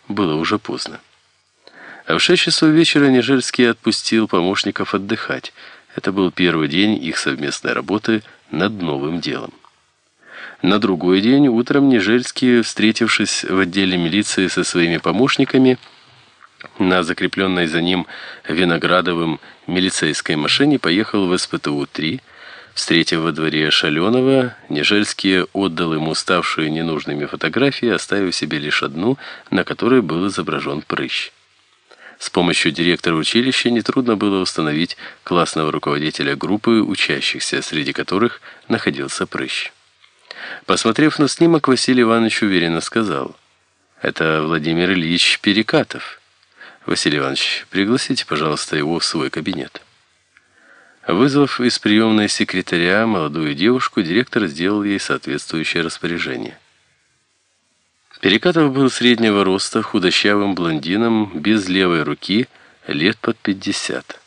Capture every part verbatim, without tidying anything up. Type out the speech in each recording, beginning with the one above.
было уже поздно. А в шесть часов вечера Нежельский отпустил помощников отдыхать. Это был первый день их совместной работы над новым делом. На другой день утром Нежельский, встретившись в отделе милиции со своими помощниками, на закрепленной за ним Виноградовым милицейской машине поехал в эс пэ тэ у три. Встретив во дворе Шаленова, Нежельский отдал ему ставшие ненужными фотографии, оставив себе лишь одну, на которой был изображен прыщ. С помощью директора училища нетрудно было установить классного руководителя группы учащихся, среди которых находился прыщ. Посмотрев на снимок, Василий Иванович уверенно сказал: «Это Владимир Ильич Перекатов. Василий Иванович, пригласите, пожалуйста, его в свой кабинет». Вызвав из приемной секретаря молодую девушку, директор сделал ей соответствующее распоряжение. Перекатов был среднего роста, худощавым блондином, без левой руки, лет под пятьдесят.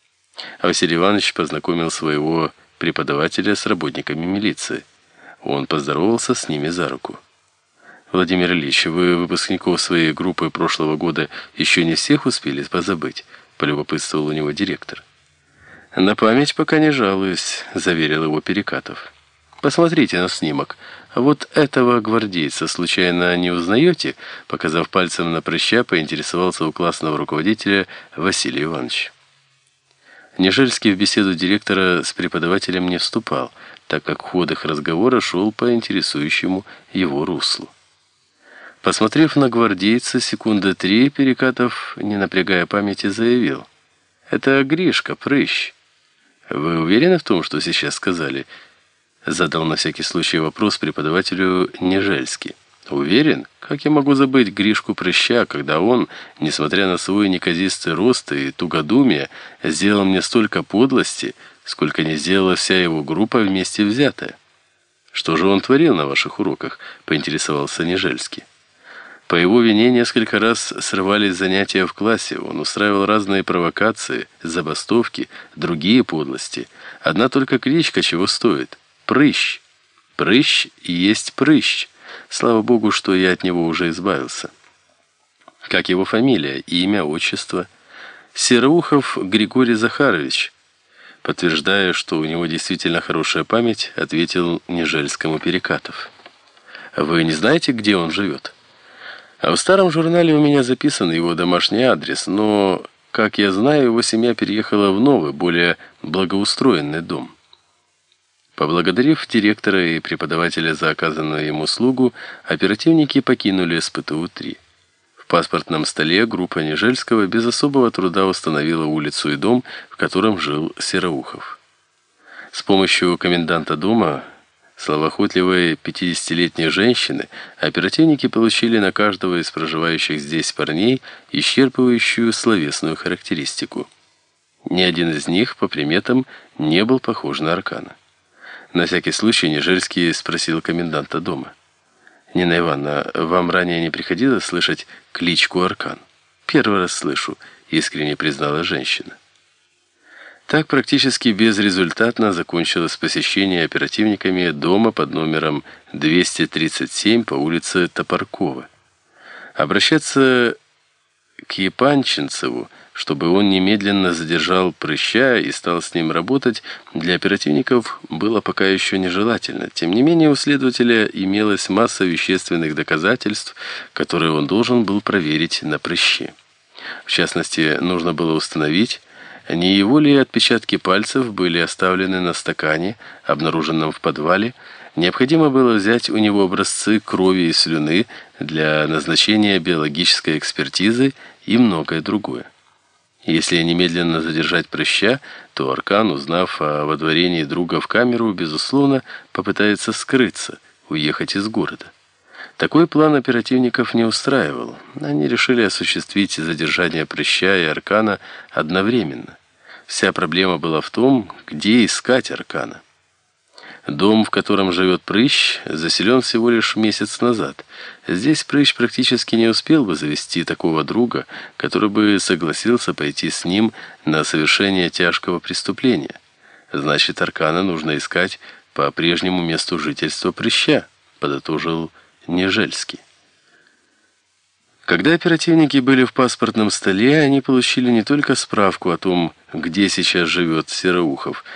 А Василий Иванович познакомил своего преподавателя с работниками милиции. Он поздоровался с ними за руку. «Владимир Ильич, вы выпускников своей группы прошлого года еще не всех успели позабыть?» — полюбопытствовал у него директор. «На память пока не жалуюсь», — заверил его Перекатов. «Посмотрите на снимок. Вот этого гвардейца случайно не узнаете?» Показав пальцем на прыща, поинтересовался у классного руководителя Василий Иванович. Нежельский в беседу директора с преподавателем не вступал, так как ход их разговора шел по интересующему его руслу. Посмотрев на гвардейца секунды три, Перекатов, не напрягая памяти, заявил: «Это Гришка, прыщ». «Вы уверены в том, что сейчас сказали?» Задал на всякий случай вопрос преподавателю Нежельский. «Уверен? Как я могу забыть Гришку Прыща, когда он, несмотря на свой неказистый рост и тугодумие, сделал мне столько подлости, сколько не сделала вся его группа вместе взятая?» «Что же он творил на ваших уроках?» — поинтересовался Нежельский. По его вине несколько раз срывались занятия в классе, он устраивал разные провокации, забастовки, другие подлости. Одна только кличка чего стоит — Прыщ. Прыщ и есть прыщ. Слава богу, что я от него уже избавился. Как его фамилия, имя, отчество? Сероухов Григорий Захарович. Подтверждая, что у него действительно хорошая память, ответил Нежельскому Перекатов. «Вы не знаете, где он живет?» «А в старом журнале у меня записан его домашний адрес, но, как я знаю, его семья переехала в новый, более благоустроенный дом». Поблагодарив директора и преподавателя за оказанную ему услугу, оперативники покинули эс пэ тэ у три. В паспортном столе группа Нежельского без особого труда установила улицу и дом, в котором жил Сероухов. С помощью коменданта дома, словоохотливой пятидесятилетней женщины, оперативники получили на каждого из проживающих здесь парней исчерпывающую словесную характеристику. Ни один из них, по приметам, не был похож на Аркана. На всякий случай Нежельский спросил коменданта дома: «Нина Ивановна, вам ранее не приходилось слышать кличку Аркан?» «Первый раз слышу», — искренне признала женщина. Так практически безрезультатно закончилось посещение оперативниками дома под номером двести тридцать семь по улице Топоркова. Обращаться к Епанчинцеву, чтобы он немедленно задержал Прыща и стал с ним работать, для оперативников было пока еще нежелательно. Тем не менее, у следователя имелась масса вещественных доказательств, которые он должен был проверить на Прыще. В частности, нужно было установить, не его ли отпечатки пальцев были оставлены на стакане, обнаруженном в подвале. Необходимо было взять у него образцы крови и слюны для назначения биологической экспертизы и многое другое. Если немедленно задержать Прыща, то Аркан, узнав о водворении друга в камеру, безусловно, попытается скрыться, уехать из города. Такой план оперативников не устраивал. Они решили осуществить задержание Прыща и Аркана одновременно. Вся проблема была в том, где искать Аркана. Дом, в котором живет Прыщ, заселен всего лишь месяц назад. Здесь Прыщ практически не успел бы завести такого друга, который бы согласился пойти с ним на совершение тяжкого преступления. Значит, Аркана нужно искать по прежнему месту жительства Прыща, подытожил Нежельский. Когда оперативники были в паспортном столе, они получили не только справку о том, где сейчас живет Сероухов,